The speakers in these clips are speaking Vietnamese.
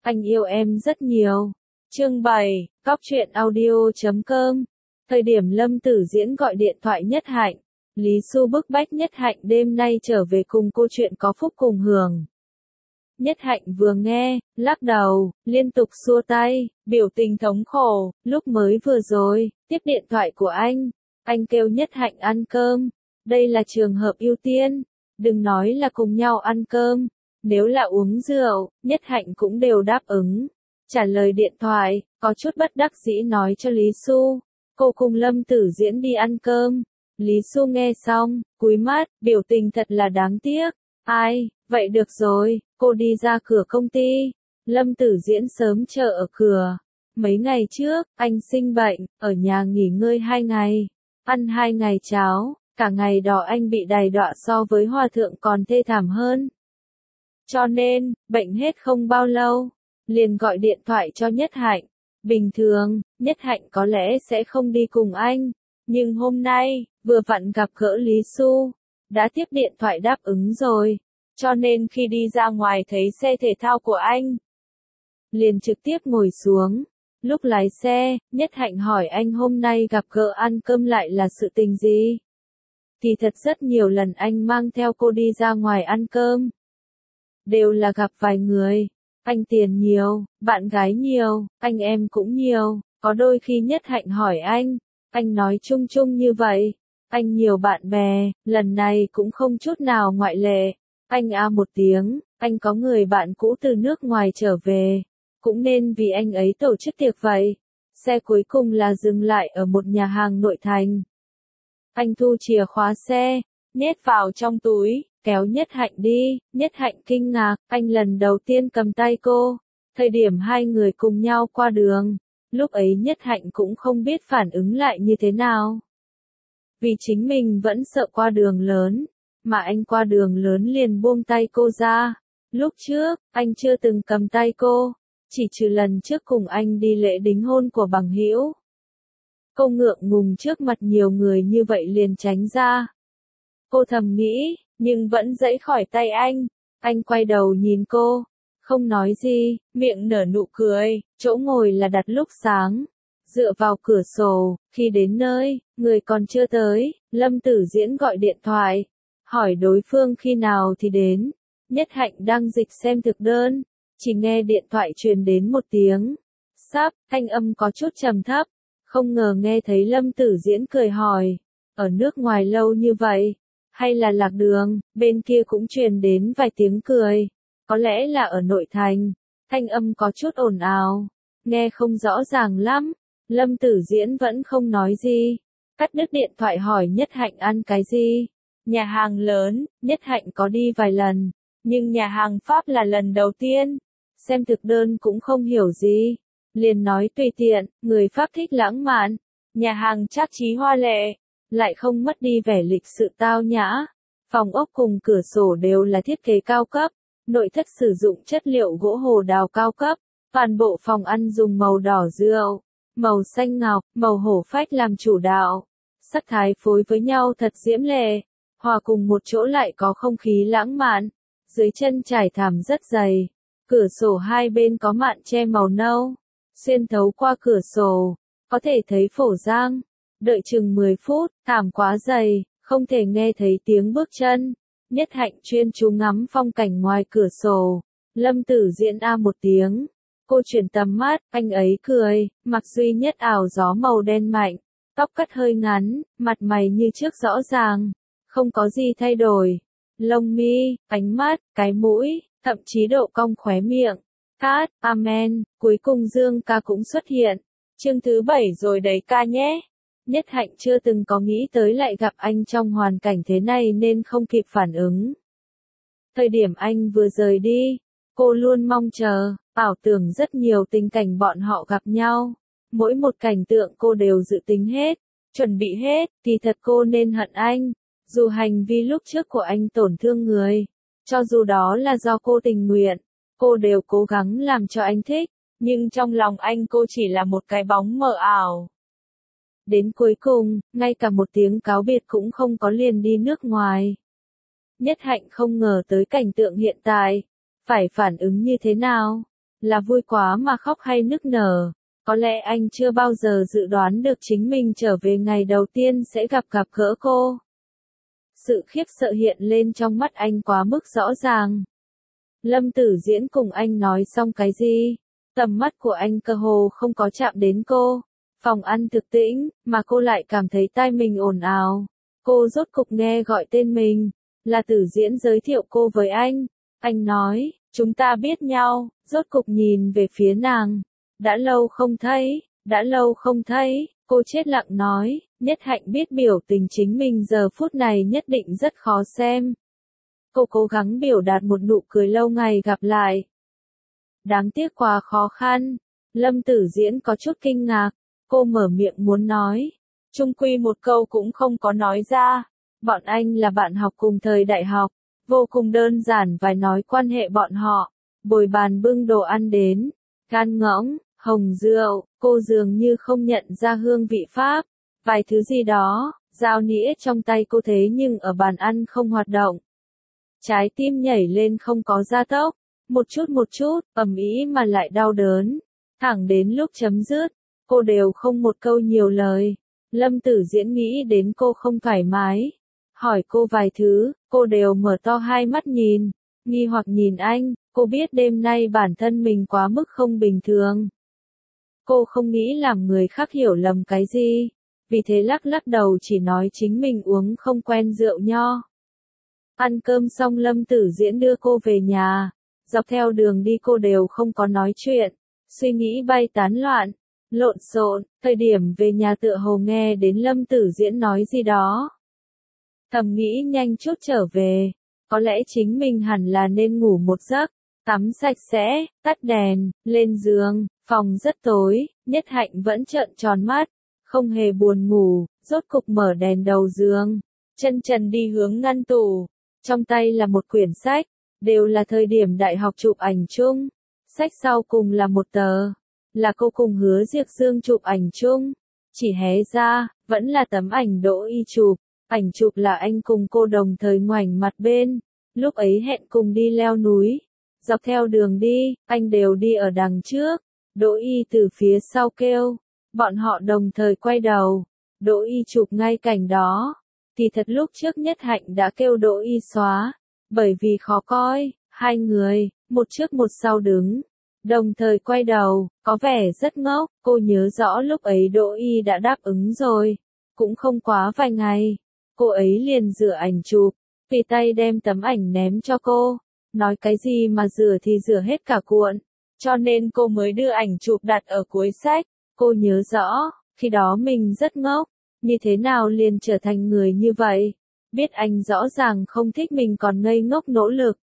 Anh yêu em rất nhiều. Chương 7, Cóc truyện audio.com. Thời điểm Lâm Tử Diễn gọi điện thoại Nhất Hạnh, Lý Xu bức bách Nhất Hạnh đêm nay trở về cùng cô chuyện có phúc cùng hưởng. Nhất Hạnh vừa nghe, lắc đầu, liên tục xua tay, biểu tình thống khổ. Lúc mới vừa rồi, tiếp điện thoại của anh kêu Nhất Hạnh ăn cơm. Đây là trường hợp ưu tiên, đừng nói là cùng nhau ăn cơm. Nếu là uống rượu, Nhất Hạnh cũng đều đáp ứng. Trả lời điện thoại, có chút bất đắc dĩ nói cho Lý Xu, cô cùng Lâm Tử Diễn đi ăn cơm. Lý Xu nghe xong, cúi mắt, biểu tình thật là đáng tiếc. Ai, vậy được rồi, cô đi ra cửa công ty. Lâm Tử Diễn sớm chờ ở cửa. Mấy ngày trước, anh sinh bệnh, ở nhà nghỉ ngơi 2 ngày, ăn 2 ngày cháo, cả ngày đó anh bị đày đọa so với hòa thượng còn thê thảm hơn. Cho nên, bệnh hết không bao lâu, liền gọi điện thoại cho Nhất Hạnh. Bình thường, Nhất Hạnh có lẽ sẽ không đi cùng anh, nhưng hôm nay, vừa vặn gặp gỡ Lý Xu, đã tiếp điện thoại đáp ứng rồi, cho nên khi đi ra ngoài thấy xe thể thao của anh, liền trực tiếp ngồi xuống. Lúc lái xe, Nhất Hạnh hỏi anh hôm nay gặp gỡ ăn cơm lại là sự tình gì? Thì thật rất nhiều lần anh mang theo cô đi ra ngoài ăn cơm, đều là gặp vài người. Anh tiền nhiều, bạn gái nhiều, anh em cũng nhiều, có đôi khi Nhất Hạnh hỏi anh nói chung chung như vậy. Anh nhiều bạn bè, lần này cũng không chút nào ngoại lệ. Anh một tiếng, anh có người bạn cũ từ nước ngoài trở về, cũng nên vì anh ấy tổ chức tiệc vậy. Xe cuối cùng là dừng lại ở một nhà hàng nội thành. Anh thu chìa khóa xe, nhét vào trong túi, kéo Nhất Hạnh đi. Nhất Hạnh kinh ngạc, anh lần đầu tiên cầm tay cô. Thời điểm hai người cùng nhau qua đường, lúc ấy Nhất Hạnh cũng không biết phản ứng lại như thế nào. Vì chính mình vẫn sợ qua đường lớn, mà anh qua đường lớn liền buông tay cô ra. Lúc trước, anh chưa từng cầm tay cô, chỉ trừ lần trước cùng anh đi lễ đính hôn của bằng hữu. Cô ngượng ngùng trước mặt nhiều người như vậy liền tránh ra. Cô thầm nghĩ, nhưng vẫn giãy khỏi tay anh. Anh quay đầu nhìn cô, không nói gì, miệng nở nụ cười. Chỗ ngồi là đặt lúc sáng, dựa vào cửa sổ. Khi đến nơi, người còn chưa tới, Lâm Tử Diễn gọi điện thoại, hỏi đối phương khi nào thì đến. Nhất Hạnh đang dịch xem thực đơn, chỉ nghe điện thoại truyền đến một tiếng sắp, thanh âm có chút trầm thấp. Không ngờ nghe thấy Lâm Tử Diễn cười hỏi, ở nước ngoài lâu như vậy, hay là lạc đường? Bên kia cũng truyền đến vài tiếng cười, có lẽ là ở nội thành, thanh âm có chút ồn ào, nghe không rõ ràng lắm. Lâm Tử Diễn vẫn không nói gì, cắt đứt điện thoại hỏi Nhất Hạnh ăn cái gì. Nhà hàng lớn, Nhất Hạnh có đi vài lần, nhưng nhà hàng Pháp là lần đầu tiên, xem thực đơn cũng không hiểu gì. Liền nói tùy tiện, người Pháp thích lãng mạn, nhà hàng trang trí hoa lệ, lại không mất đi vẻ lịch sự tao nhã. Phòng ốc cùng cửa sổ đều là thiết kế cao cấp, nội thất sử dụng chất liệu gỗ hồ đào cao cấp, toàn bộ phòng ăn dùng màu đỏ rượu, màu xanh ngọc, màu hổ phách làm chủ đạo, sắc thái phối với nhau thật diễm lệ, hòa cùng một chỗ lại có không khí lãng mạn. Dưới chân trải thảm rất dày, cửa sổ hai bên có mạn che màu nâu. Xuyên thấu qua cửa sổ, có thể thấy Phổ Giang. Đợi chừng 10 phút, thảm quá dày, không thể nghe thấy tiếng bước chân. Nhất Hạnh chuyên chú ngắm phong cảnh ngoài cửa sổ. Lâm Tử Diễn một tiếng. Cô chuyển tầm mắt, anh ấy cười, mặc duy nhất áo gió màu đen mạnh. Tóc cắt hơi ngắn, mặt mày như trước rõ ràng, không có gì thay đổi. Lông mi, ánh mắt, cái mũi, thậm chí độ cong khóe miệng. Cát, amen, cuối cùng Dương ca cũng xuất hiện. Chương thứ 7 rồi đấy ca nhé. Nhất Hạnh chưa từng có nghĩ tới lại gặp anh trong hoàn cảnh thế này nên không kịp phản ứng. Thời điểm anh vừa rời đi, cô luôn mong chờ, ảo tưởng rất nhiều tình cảnh bọn họ gặp nhau. Mỗi một cảnh tượng cô đều dự tính hết, chuẩn bị hết, thì thật cô nên hận anh. Dù hành vi lúc trước của anh tổn thương người, cho dù đó là do cô tình nguyện, cô đều cố gắng làm cho anh thích, nhưng trong lòng anh cô chỉ là một cái bóng mờ ảo. Đến cuối cùng, ngay cả một tiếng cáo biệt cũng không có, liền đi nước ngoài. Nhất Hạnh không ngờ tới cảnh tượng hiện tại, phải phản ứng như thế nào. Là vui quá mà khóc hay nức nở. Có lẽ anh chưa bao giờ dự đoán được chính mình trở về ngày đầu tiên sẽ gặp gỡ cô. Sự khiếp sợ hiện lên trong mắt anh quá mức rõ ràng. Lâm Tử Diễn cùng anh nói xong cái gì? Tầm mắt của anh cơ hồ không có chạm đến cô. Phòng ăn thực tĩnh, mà cô lại cảm thấy tai mình ồn ào. Cô rốt cục nghe gọi tên mình, là Tử Diễn giới thiệu cô với anh. Anh nói, chúng ta biết nhau, rốt cục nhìn về phía nàng. Đã lâu không thấy, đã lâu không thấy, cô chết lặng nói, Nhất Hạnh biết biểu tình chính mình giờ phút này nhất định rất khó xem. Cô cố gắng biểu đạt một nụ cười lâu ngày gặp lại. Đáng tiếc quá khó khăn. Lâm Tử Diễn có chút kinh ngạc. Cô mở miệng muốn nói. Chung quy một câu cũng không có nói ra. Bọn anh là bạn học cùng thời đại học. Vô cùng đơn giản vài nói quan hệ bọn họ. Bồi bàn bưng đồ ăn đến. Gan ngỗng, hồng rượu. Cô dường như không nhận ra hương vị Pháp. Vài thứ gì đó. Dao nĩa trong tay cô thế nhưng ở bàn ăn không hoạt động. Trái tim nhảy lên không có gia tốc. Một chút, ầm ĩ mà lại đau đớn. Thẳng đến lúc chấm dứt, cô đều không một câu nhiều lời. Lâm Tử Diễn nghĩ đến cô không thoải mái. Hỏi cô vài thứ, cô đều mở to hai mắt nhìn. Nghi hoặc nhìn anh, cô biết đêm nay bản thân mình quá mức không bình thường. Cô không nghĩ làm người khác hiểu lầm cái gì. Vì thế lắc đầu chỉ nói chính mình uống không quen rượu nho. Ăn cơm xong Lâm Tử Diễn đưa cô về nhà. Dọc theo đường đi cô đều không có nói chuyện. Suy nghĩ bay tán loạn. Lộn xộn. Thời điểm về nhà tựa hồ nghe đến Lâm Tử Diễn nói gì đó. Thầm nghĩ nhanh chút trở về. Có lẽ chính mình hẳn là nên ngủ một giấc. Tắm sạch sẽ, tắt đèn, lên giường. Phòng rất tối. Nhất Hạnh vẫn trợn tròn mắt. Không hề buồn ngủ. Rốt cục mở đèn đầu giường. Chân trần đi hướng ngăn tủ. Trong tay là một quyển sách, đều là thời điểm đại học chụp ảnh chung. Sách sau cùng là một tờ, là cô cùng Hứa Diệp Dương chụp ảnh chung. Chỉ hé ra, vẫn là tấm ảnh Đỗ Y chụp. Ảnh chụp là anh cùng cô đồng thời ngoảnh mặt bên. Lúc ấy hẹn cùng đi leo núi. Dọc theo đường đi, anh đều đi ở đằng trước. Đỗ Y từ phía sau kêu. Bọn họ đồng thời quay đầu. Đỗ Y chụp ngay cảnh đó. Thì thật lúc trước Nhất Hạnh đã kêu Đỗ Y xóa, bởi vì khó coi, hai người, một trước một sau đứng, đồng thời quay đầu, có vẻ rất ngốc, cô nhớ rõ lúc ấy Đỗ Y đã đáp ứng rồi, cũng không quá vài ngày, cô ấy liền rửa ảnh chụp, tùy tay đem tấm ảnh ném cho cô, nói cái gì mà rửa thì rửa hết cả cuộn, cho nên cô mới đưa ảnh chụp đặt ở cuối sách, cô nhớ rõ, khi đó mình rất ngốc. Như thế nào liền trở thành người như vậy? Biết anh rõ ràng không thích mình còn ngây ngốc nỗ lực.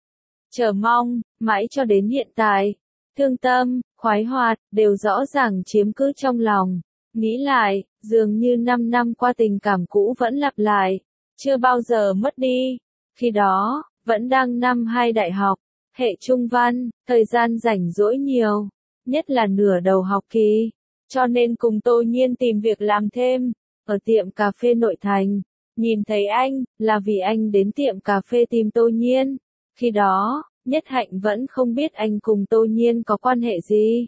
Chờ mong, mãi cho đến hiện tại. Thương tâm, khoái hoạt, đều rõ ràng chiếm cứ trong lòng. Nghĩ lại, dường như 5 năm qua tình cảm cũ vẫn lặp lại. Chưa bao giờ mất đi. Khi đó, vẫn đang năm 2 đại học. Hệ trung văn, thời gian rảnh rỗi nhiều. Nhất là nửa đầu học kỳ. Cho nên cùng Tô Nhiên tìm việc làm thêm. Ở tiệm cà phê nội thành, nhìn thấy anh, là vì anh đến tiệm cà phê tìm Tô Nhiên. Khi đó, Nhất Hạnh vẫn không biết anh cùng Tô Nhiên có quan hệ gì.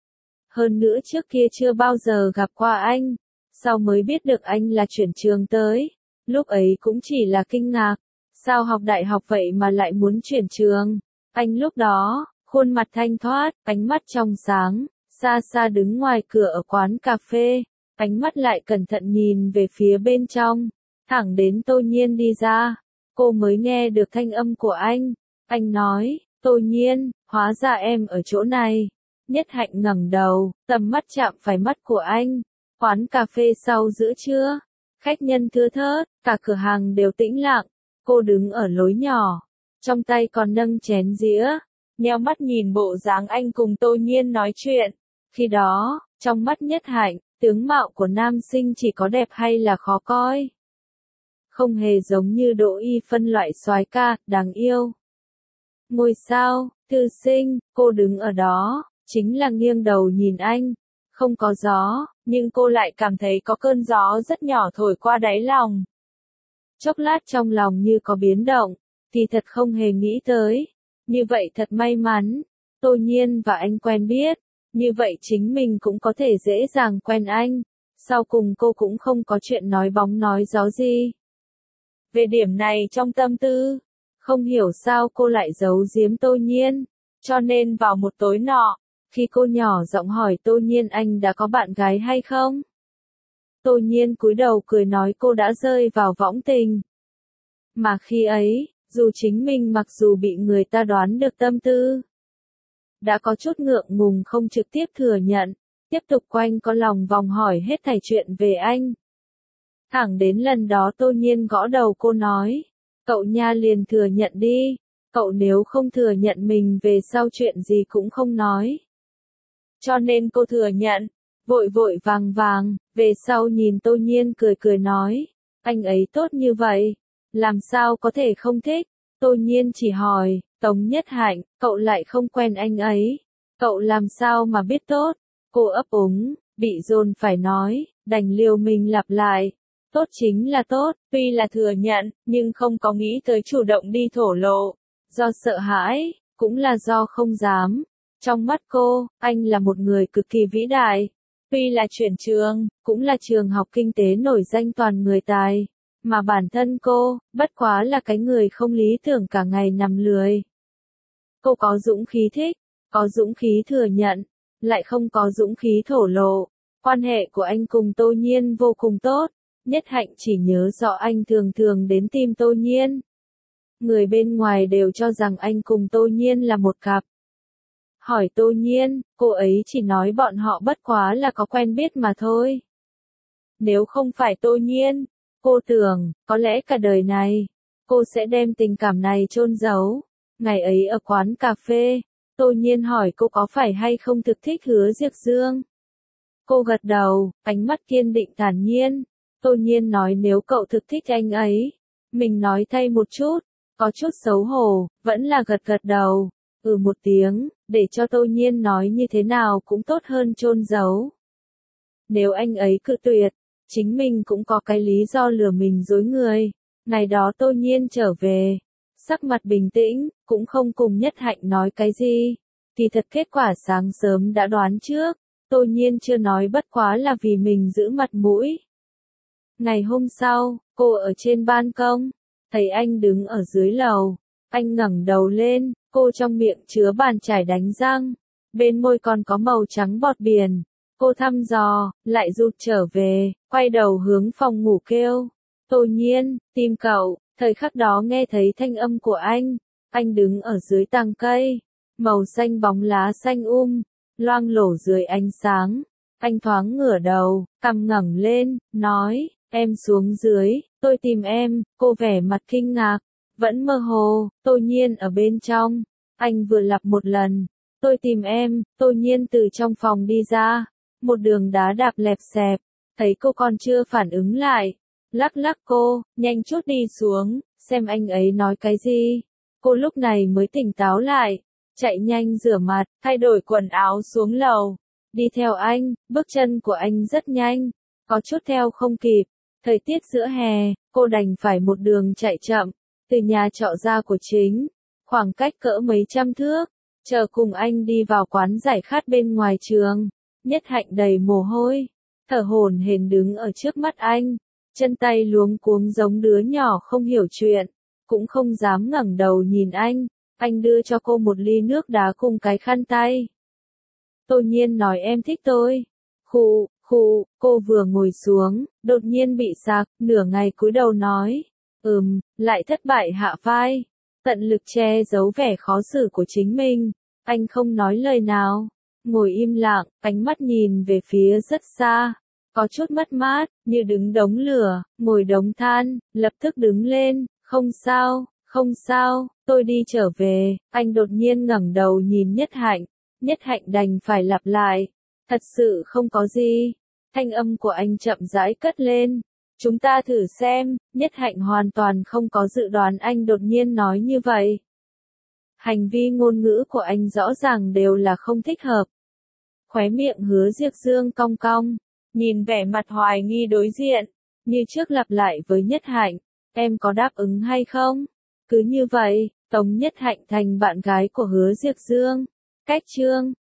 Hơn nữa trước kia chưa bao giờ gặp qua anh, sau mới biết được anh là chuyển trường tới. Lúc ấy cũng chỉ là kinh ngạc, sao học đại học vậy mà lại muốn chuyển trường. Anh lúc đó, khuôn mặt thanh thoát, ánh mắt trong sáng, xa xa đứng ngoài cửa ở quán cà phê. Ánh mắt lại cẩn thận nhìn về phía bên trong, thẳng đến Tô Nhiên đi ra, cô mới nghe được thanh âm của anh. Anh nói, Tô Nhiên, hóa ra em ở chỗ này. Nhất Hạnh ngẩng đầu, tầm mắt chạm phải mắt của anh. Quán cà phê sau giữa trưa, khách nhân thưa thớt, cả cửa hàng đều tĩnh lặng. Cô đứng ở lối nhỏ, trong tay còn nâng chén dĩa, nheo mắt nhìn bộ dáng anh cùng Tô Nhiên nói chuyện. Khi đó, trong mắt Nhất Hạnh, tướng mạo của nam sinh chỉ có đẹp hay là khó coi. Không hề giống như Đỗ Y phân loại soái ca, đáng yêu. Ngôi sao, thư sinh, cô đứng ở đó, chính là nghiêng đầu nhìn anh. Không có gió, nhưng cô lại cảm thấy có cơn gió rất nhỏ thổi qua đáy lòng. Chốc lát trong lòng như có biến động, thì thật không hề nghĩ tới. Như vậy thật may mắn. Tô Nhiên và anh quen biết, như vậy chính mình cũng có thể dễ dàng quen anh. Sau cùng cô cũng không có chuyện nói bóng nói gió gì. Về điểm này trong tâm tư, không hiểu sao cô lại giấu giếm Tô Nhiên. Cho nên vào một tối nọ, khi cô nhỏ giọng hỏi Tô Nhiên anh đã có bạn gái hay không? Tô Nhiên cúi đầu cười nói cô đã rơi vào võng tình. Mà khi ấy, dù chính mình mặc dù bị người ta đoán được tâm tư, đã có chút ngượng ngùng không trực tiếp thừa nhận, tiếp tục quanh có lòng vòng hỏi hết thảy chuyện về anh. Thẳng đến lần đó Tô Nhiên gõ đầu cô nói, cậu nha liền thừa nhận đi, cậu nếu không thừa nhận mình về sau chuyện gì cũng không nói. Cho nên cô thừa nhận, vội vội vàng vàng, về sau nhìn Tô Nhiên cười cười nói, anh ấy tốt như vậy, làm sao có thể không thích. Tô Nhiên chỉ hỏi, Tống Nhất Hạnh, cậu lại không quen anh ấy, cậu làm sao mà biết tốt? Cô ấp úng, bị dồn phải nói, đành liều mình lặp lại. Tốt chính là tốt, tuy là thừa nhận, nhưng không có nghĩ tới chủ động đi thổ lộ. Do sợ hãi, cũng là do không dám. Trong mắt cô, anh là một người cực kỳ vĩ đại. Tuy là chuyển trường, cũng là trường học kinh tế nổi danh toàn người tài. Mà bản thân cô, bất quá là cái người không lý tưởng cả ngày nằm lười. Cô có dũng khí thích, có dũng khí thừa nhận, lại không có dũng khí thổ lộ. Quan hệ của anh cùng Tô Nhiên vô cùng tốt. Nhất Hạnh chỉ nhớ rõ anh thường thường đến tìm Tô Nhiên. Người bên ngoài đều cho rằng anh cùng Tô Nhiên là một cặp. Hỏi Tô Nhiên, cô ấy chỉ nói bọn họ bất quá là có quen biết mà thôi. Nếu không phải Tô Nhiên, cô tưởng, có lẽ cả đời này, cô sẽ đem tình cảm này chôn giấu. Ngày ấy ở quán cà phê, Tô Nhiên hỏi cô có phải hay không thực thích Hứa Diệp Dương. Cô gật đầu, ánh mắt kiên định thản nhiên. Tô Nhiên nói nếu cậu thực thích anh ấy, mình nói thay một chút, có chút xấu hổ, vẫn là gật gật đầu, một tiếng, để cho Tô Nhiên nói như thế nào cũng tốt hơn chôn giấu. Nếu anh ấy cự tuyệt, chính mình cũng có cái lý do lừa mình dối người. Ngày đó Tô Nhiên trở về, sắc mặt bình tĩnh, cũng không cùng Nhất Hạnh nói cái gì. Kỳ thật kết quả sáng sớm đã đoán trước, Tô Nhiên chưa nói bất quá là vì mình giữ mặt mũi. Ngày hôm sau, cô ở trên ban công, thấy anh đứng ở dưới lầu. Anh ngẩng đầu lên, cô trong miệng chứa bàn chải đánh răng, bên môi còn có màu trắng bọt biển. Cô thăm dò, lại rụt trở về, quay đầu hướng phòng ngủ kêu. Tô Nhiên, tìm cậu. Thời khắc đó nghe thấy thanh âm của anh đứng ở dưới tàng cây, màu xanh bóng lá xanh loang lổ dưới ánh sáng. Anh thoáng ngửa đầu, cằm ngẩng lên, nói, em xuống dưới, tôi tìm em. Cô vẻ mặt kinh ngạc, vẫn mơ hồ. Tô Nhiên ở bên trong. Anh vừa lặp một lần, tôi tìm em. Tô Nhiên từ trong phòng đi ra, một đường đá đạp lẹp xẹp, thấy cô còn chưa phản ứng lại, lắc lắc cô, nhanh chút đi xuống, xem anh ấy nói cái gì. Cô lúc này mới tỉnh táo lại, chạy nhanh rửa mặt, thay đổi quần áo xuống lầu, đi theo anh. Bước chân của anh rất nhanh, có chút theo không kịp. Thời tiết giữa hè, cô đành phải một đường chạy chậm, từ nhà trọ ra của chính, khoảng cách cỡ mấy trăm thước, chờ cùng anh đi vào quán giải khát bên ngoài trường. Nhất Hạnh đầy mồ hôi, thở hổn hển đứng ở trước mắt anh, chân tay luống cuống giống đứa nhỏ không hiểu chuyện, cũng không dám ngẩng đầu nhìn anh. Anh đưa cho cô một ly nước đá cùng cái khăn tay. Tô Nhiên nói em thích tôi. Khụ, cô vừa ngồi xuống, đột nhiên bị sặc, nửa ngày cúi đầu nói. Lại thất bại hạ vai. Tận lực che giấu vẻ khó xử của chính mình. Anh không nói lời nào, ngồi im lặng, ánh mắt nhìn về phía rất xa. Có chút mất mát, như đứng đống lửa, ngồi đống than, lập tức đứng lên, không sao, tôi đi trở về. Anh đột nhiên ngẩng đầu nhìn Nhất Hạnh. Nhất Hạnh đành phải lặp lại. Thật sự không có gì. Thanh âm của anh chậm rãi cất lên. Chúng ta thử xem. Nhất Hạnh hoàn toàn không có dự đoán anh đột nhiên nói như vậy. Hành vi ngôn ngữ của anh rõ ràng đều là không thích hợp. Khóe miệng Hứa Diệp Dương cong cong, nhìn vẻ mặt hoài nghi đối diện, như trước lặp lại với Nhất Hạnh, em có đáp ứng hay không? Cứ như vậy, Tống Nhất Hạnh thành bạn gái của Hứa Diệp Dương. Cách chương